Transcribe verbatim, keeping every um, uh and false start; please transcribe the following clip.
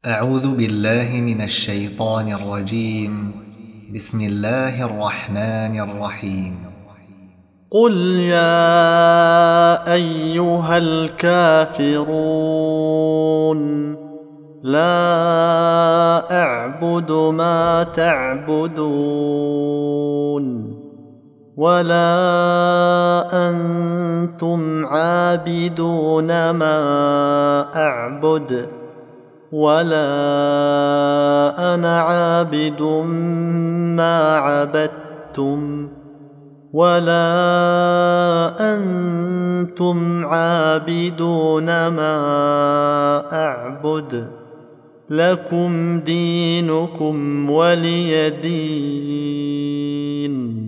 أعوذ بالله من الشيطان الرجيم. بسم الله الرحمن الرحيم. قل يا أيها الكافرون لا أعبد ما تعبدون ولا أنتم عابدون ما أعبد ولا أنا عابد ما عبدتم ولا أنتم عابدون ما أعبد لكم دينكم ولي دين.